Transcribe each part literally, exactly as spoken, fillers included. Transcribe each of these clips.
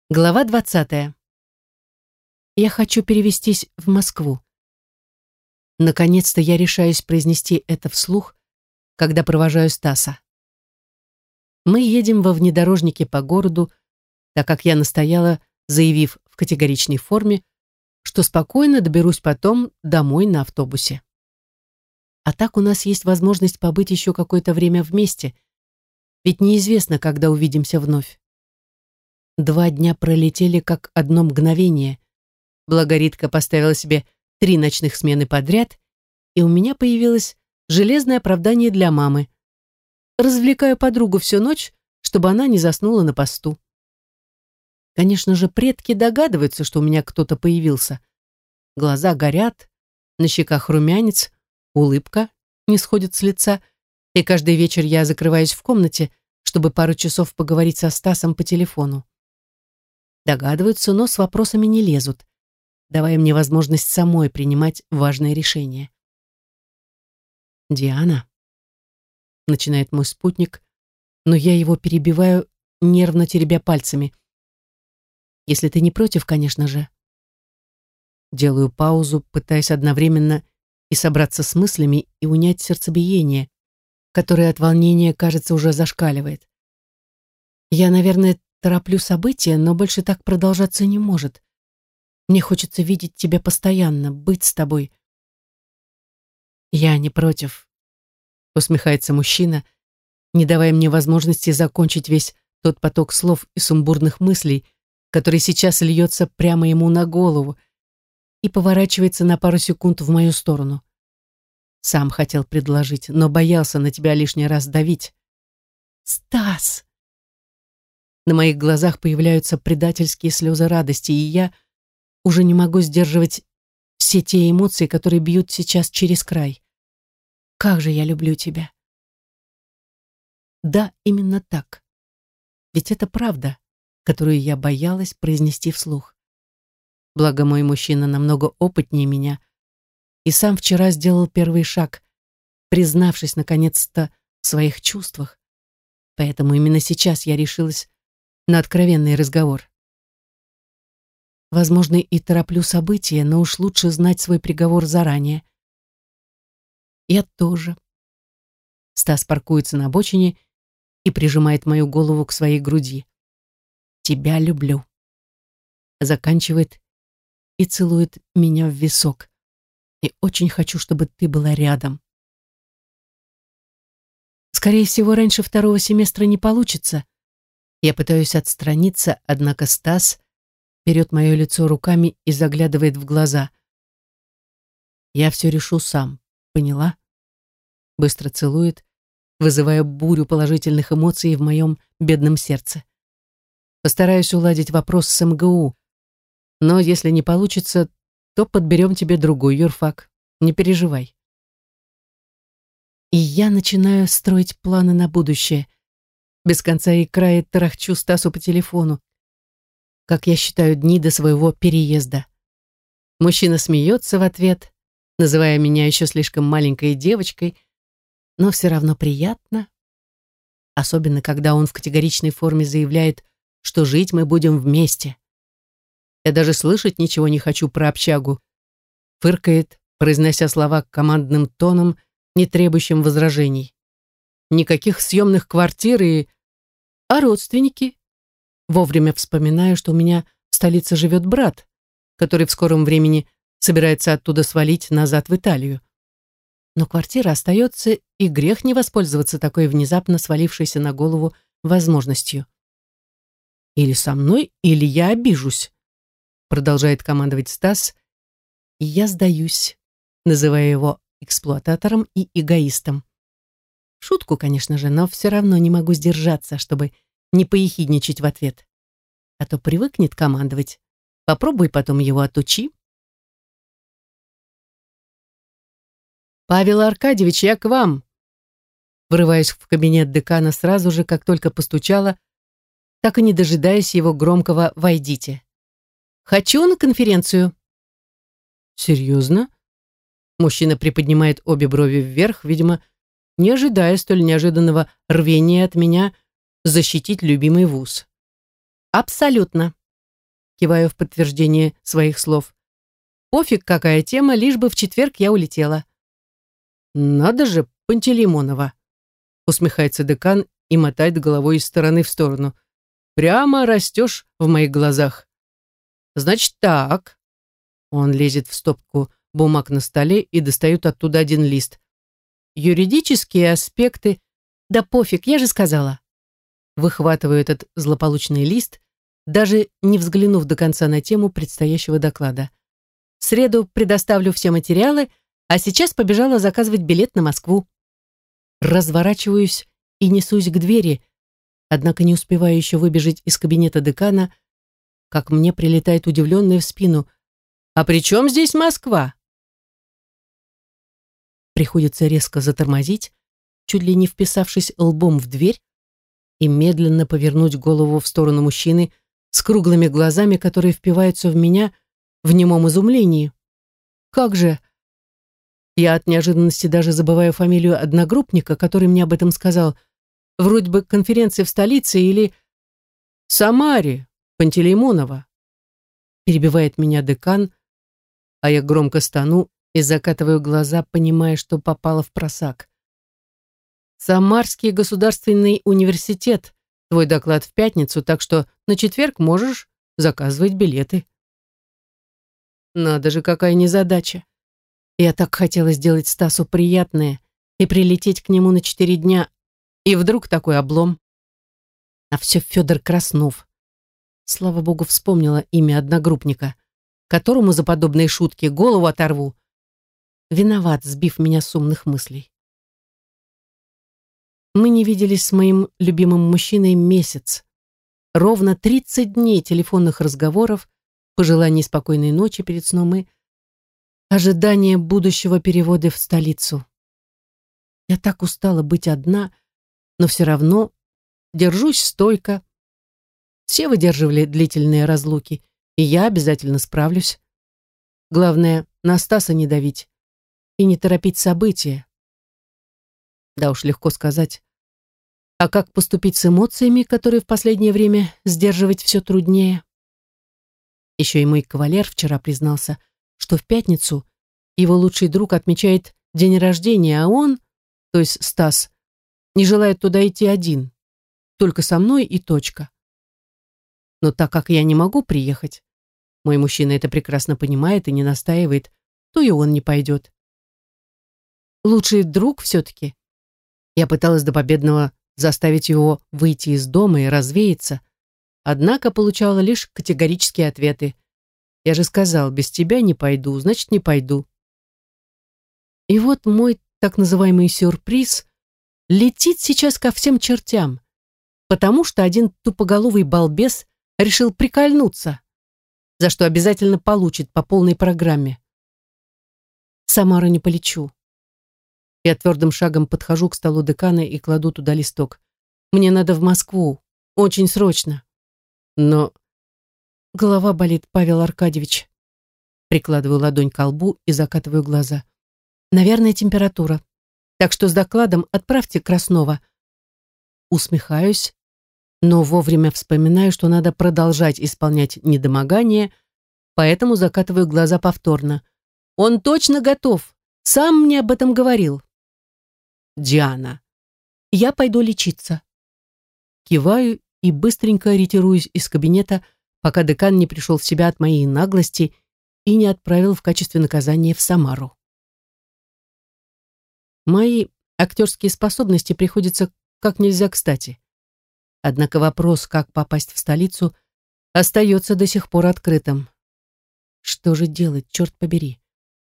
Глава двадцатая. Я хочу перевестись в Москву. Наконец-то я решаюсь произнести это вслух, когда провожаю Стаса. Мы едем во внедорожнике по городу, так как я настояла, заявив в категоричной форме, что спокойно доберусь потом домой на автобусе. А так у нас есть возможность побыть еще какое-то время вместе, ведь неизвестно, когда увидимся вновь. Два дня пролетели как одно мгновение. Благо Ритка поставила себе три ночных смены подряд, и у меня появилось железное оправдание для мамы. Развлекаю подругу всю ночь, чтобы она не заснула на посту. Конечно же, предки догадываются, что у меня кто-то появился. Глаза горят, на щеках румянец, улыбка не сходит с лица, и каждый вечер я закрываюсь в комнате, чтобы пару часов поговорить со Стасом по телефону. Догадываются, но с вопросами не лезут, давая мне возможность самой принимать важные решения. «Диана», — начинает мой спутник, но я его перебиваю, нервно теребя пальцами. «Если ты не против, конечно же». Делаю паузу, пытаясь одновременно и собраться с мыслями, и унять сердцебиение, которое от волнения, кажется, уже зашкаливает. Я, наверное, тороплю события, но больше так продолжаться не может. Мне хочется видеть тебя постоянно, быть с тобой. Я не против, усмехается мужчина, не давая мне возможности закончить весь тот поток слов и сумбурных мыслей, который сейчас льется прямо ему на голову, и поворачивается на пару секунд в мою сторону. Сам хотел предложить, но боялся на тебя лишний раз давить. «Стас!» На моих глазах появляются предательские слезы радости, и я уже не могу сдерживать все те эмоции, которые бьют сейчас через край. Как же я люблю тебя. Да, именно так. Ведь это правда, которую я боялась произнести вслух. Благо мой мужчина намного опытнее меня и сам вчера сделал первый шаг, признавшись наконец-то в своих чувствах. Поэтому именно сейчас я решилась на откровенный разговор. Возможно, и тороплю события, но уж лучше знать свой приговор заранее. Я тоже. Стас паркуется на обочине и прижимает мою голову к своей груди. Тебя люблю. Заканчивает и целует меня в висок. И очень хочу, чтобы ты была рядом. Скорее всего, раньше второго семестра не получится. Я пытаюсь отстраниться, однако Стас берет мое лицо руками и заглядывает в глаза. Я все решу сам, поняла? Быстро целует, вызывая бурю положительных эмоций в моем бедном сердце. Постараюсь уладить вопрос с эм гэ у, но если не получится, то подберем тебе другой юрфак, не переживай. И я начинаю строить планы на будущее. Без конца и края тарахчу Стасу по телефону, как я считаю дни до своего переезда. Мужчина смеется в ответ, называя меня еще слишком маленькой девочкой, но все равно приятно, особенно когда он в категоричной форме заявляет, что жить мы будем вместе. Я даже слышать ничего не хочу про общагу. Фыркает, произнося слова командным тоном, не требующим возражений. Никаких съемных квартир и... А родственники? Вовремя вспоминаю, что у меня в столице живет брат, который в скором времени собирается оттуда свалить назад в Италию. Но квартира остается, и грех не воспользоваться такой внезапно свалившейся на голову возможностью. Или со мной, или я обижусь, продолжает командовать Стас, и я сдаюсь, называя его эксплуататором и эгоистом. Шутку, конечно же, но все равно не могу сдержаться, чтобы не поехидничать в ответ. А то привыкнет командовать. Попробуй потом его отучи. «Павел Аркадьевич, я к вам!» Врываюсь в кабинет декана сразу же, как только постучала, так и не дожидаясь его громкого «войдите». «Хочу на конференцию». «Серьезно?» Мужчина приподнимает обе брови вверх, видимо, не ожидая столь неожиданного рвения от меня защитить любимый вуз. «Абсолютно», киваю в подтверждение своих слов. Пофиг, какая тема, лишь бы в четверг я улетела. Надо же, Пантелеймонова, усмехается декан и мотает головой из стороны в сторону. Прямо растешь в моих глазах. Значит так. Он лезет в стопку бумаг на столе и достает оттуда один лист. Юридические аспекты. Да пофиг, я же сказала. Выхватываю этот злополучный лист, даже не взглянув до конца на тему предстоящего доклада. В среду предоставлю все материалы, а сейчас побежала заказывать билет на Москву. Разворачиваюсь и несусь к двери, однако не успеваю еще выбежать из кабинета декана, как мне прилетает удивленная в спину. «А при чем здесь Москва?» Приходится резко затормозить, чуть ли не вписавшись лбом в дверь, и медленно повернуть голову в сторону мужчины с круглыми глазами, которые впиваются в меня в немом изумлении. «Как же?» Я от неожиданности даже забываю фамилию одногруппника, который мне об этом сказал. Вроде бы конференции в столице или... Самаре, Пантелеймонова. Перебивает меня декан, а я громко стану и закатываю глаза, понимая, что попала в просак. Самарский государственный университет. Твой доклад в пятницу, так что на четверг можешь заказывать билеты. Надо же, какая незадача. Я так хотела сделать Стасу приятное и прилететь к нему на четыре дня, и вдруг такой облом. А все Федор Краснов. Слава богу, вспомнила имя одногруппника, которому за подобные шутки голову оторву. Виноват, сбив меня с умных мыслей. Мы не виделись с моим любимым мужчиной месяц. Ровно тридцать дней телефонных разговоров, пожеланий спокойной ночи перед сном и ожидание будущего перевода в столицу. Я так устала быть одна, но все равно держусь стойко. Все выдерживали длительные разлуки, и я обязательно справлюсь. Главное, на Стаса не давить и не торопить события. Да уж, легко сказать. А как поступить с эмоциями, которые в последнее время сдерживать все труднее? Еще и мой кавалер вчера признался, что в пятницу его лучший друг отмечает день рождения, а он, то есть Стас, не желает туда идти один, только со мной и точка. Но так как я не могу приехать, мой мужчина это прекрасно понимает и не настаивает, то и он не пойдет. Лучший друг все-таки. Я пыталась до победного заставить его выйти из дома и развеяться, однако получала лишь категорические ответы. Я же сказал, без тебя не пойду, значит, не пойду. И вот мой так называемый сюрприз летит сейчас ко всем чертям, потому что один тупоголовый балбес решил прикольнуться, за что обязательно получит по полной программе. В Самару не полечу. Я твердым шагом подхожу к столу декана и кладу туда листок. Мне надо в Москву, очень срочно. Но голова болит, Павел Аркадьевич. Прикладываю ладонь к лбу и закатываю глаза. Наверное, температура. Так что с докладом отправьте Краснова. Усмехаюсь, но вовремя вспоминаю, что надо продолжать исполнять недомогание, поэтому закатываю глаза повторно. Он точно готов. Сам мне об этом говорил. Диана, я пойду лечиться. Киваю и быстренько ретируюсь из кабинета, пока декан не пришел в себя от моей наглости и не отправил в качестве наказания в Самару. Мои актерские способности приходятся как нельзя кстати. Однако вопрос, как попасть в столицу, остается до сих пор открытым. Что же делать, черт побери?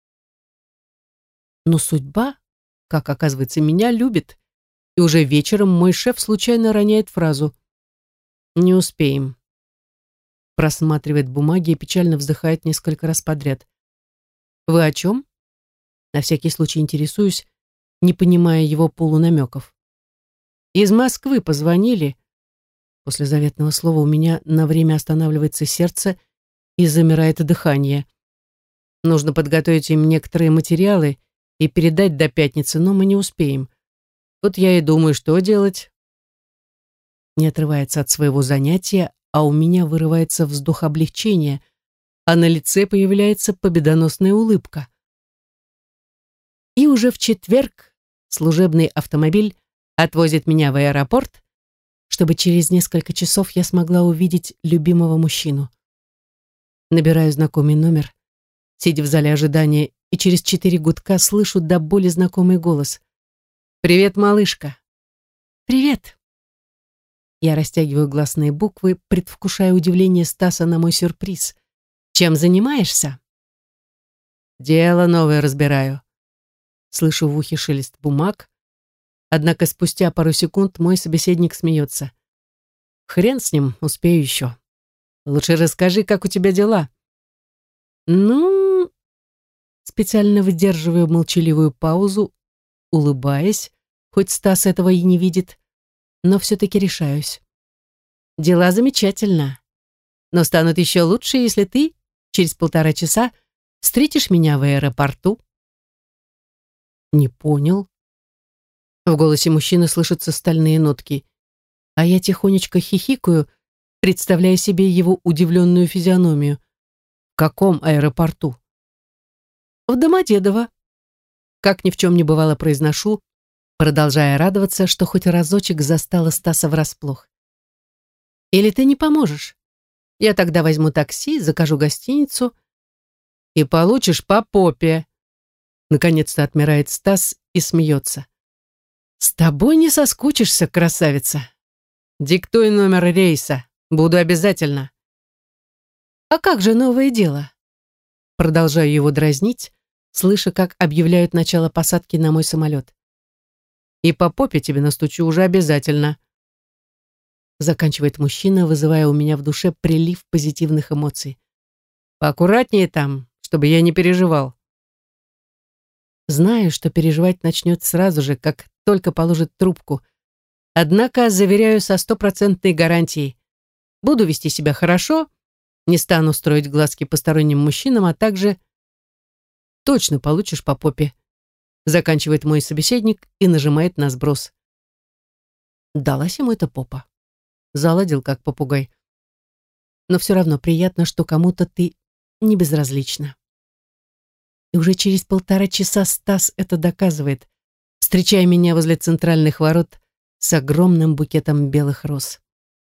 Но судьба, как оказывается, меня любит, и уже вечером мой шеф случайно роняет фразу «Не успеем». Просматривает бумаги и печально вздыхает несколько раз подряд. «Вы о чем?» На всякий случай интересуюсь, не понимая его полунамеков. «Из Москвы позвонили». После заветного слова у меня на время останавливается сердце и замирает дыхание. Нужно подготовить им некоторые материалы и передать до пятницы, но мы не успеем. Вот я и думаю, что делать. Не отрывается от своего занятия, а у меня вырывается вздох облегчения, а на лице появляется победоносная улыбка. И уже в четверг служебный автомобиль отвозит меня в аэропорт, чтобы через несколько часов я смогла увидеть любимого мужчину. Набираю знакомый номер, сидя в зале ожидания, и через четыре гудка слышу до боли знакомый голос. «Привет, малышка!» «Привет!» Я растягиваю гласные буквы, предвкушая удивление Стаса на мой сюрприз. «Чем занимаешься?» «Дело новое разбираю». Слышу в ухе шелест бумаг, однако спустя пару секунд мой собеседник смеется. «Хрен с ним, успею еще. Лучше расскажи, как у тебя дела». «Ну...» Специально выдерживаю молчаливую паузу, улыбаясь, хоть Стас этого и не видит, но все-таки решаюсь. «Дела замечательно, но станут еще лучше, если ты через полтора часа встретишь меня в аэропорту». «Не понял». В голосе мужчины слышатся стальные нотки, а я тихонечко хихикаю, представляя себе его удивленную физиономию. «В каком аэропорту?» «В Домодедово». Как ни в чем не бывало, произношу, продолжая радоваться, что хоть разочек застала Стаса врасплох. «Или ты не поможешь? Я тогда возьму такси, закажу гостиницу». «И получишь по попе». Наконец-то отмирает Стас и смеется. «С тобой не соскучишься, красавица. Диктуй номер рейса. Буду обязательно». «А как же новое дело?» Продолжаю его дразнить, слыша, как объявляют начало посадки на мой самолет. «И по попе тебе настучу уже обязательно», заканчивает мужчина, вызывая у меня в душе прилив позитивных эмоций. «Поаккуратнее там, чтобы я не переживал». Знаю, что переживать начнет сразу же, как только положит трубку. Однако, заверяю со стопроцентной гарантией, буду вести себя хорошо, не стану строить глазки посторонним мужчинам, а также точно получишь по попе. Заканчивает мой собеседник и нажимает на сброс. Далась ему эта попа. Заладил, как попугай. Но все равно приятно, что кому-то ты не безразлична. И уже через полтора часа Стас это доказывает, встречая меня возле центральных ворот с огромным букетом белых роз.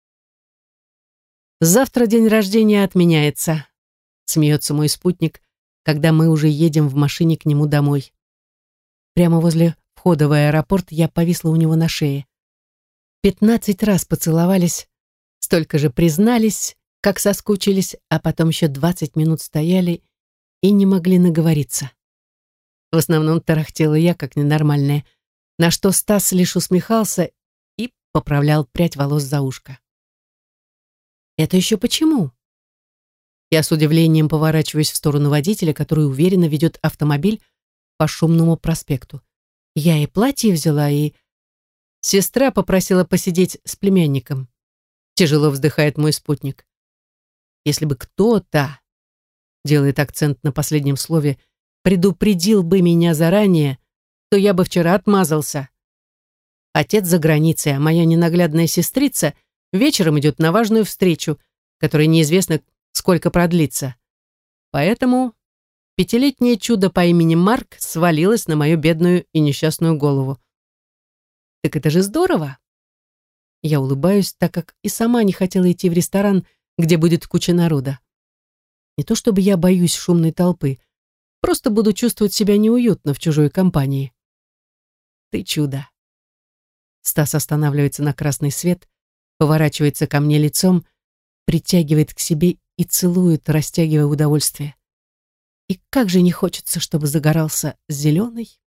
«Завтра день рождения отменяется», — смеется мой спутник, когда мы уже едем в машине к нему домой. Прямо возле входа в аэропорт я повисла у него на шее. Пятнадцать раз поцеловались, столько же признались, как соскучились, а потом еще двадцать минут стояли и не могли наговориться. В основном тарахтела я, как ненормальная, на что Стас лишь усмехался и поправлял прядь волос за ушко. «Это еще почему?» Я с удивлением поворачиваюсь в сторону водителя, который уверенно ведет автомобиль по шумному проспекту. Я и платье взяла, и... Сестра попросила посидеть с племянником. Тяжело вздыхает мой спутник. Если бы кто-то, делает акцент на последнем слове, предупредил бы меня заранее, то я бы вчера отмазался. Отец за границей, а моя ненаглядная сестрица вечером идет на важную встречу, которая неизвестно, сколько продлится. Поэтому пятилетнее чудо по имени Марк свалилось на мою бедную и несчастную голову. Так это же здорово. Я улыбаюсь, так как и сама не хотела идти в ресторан, где будет куча народа. Не то чтобы я боюсь шумной толпы, просто буду чувствовать себя неуютно в чужой компании. Ты чудо. Стас останавливается на красный свет, поворачивается ко мне лицом, притягивает к себе и целует, растягивая удовольствие. И как же не хочется, чтобы загорался зеленый,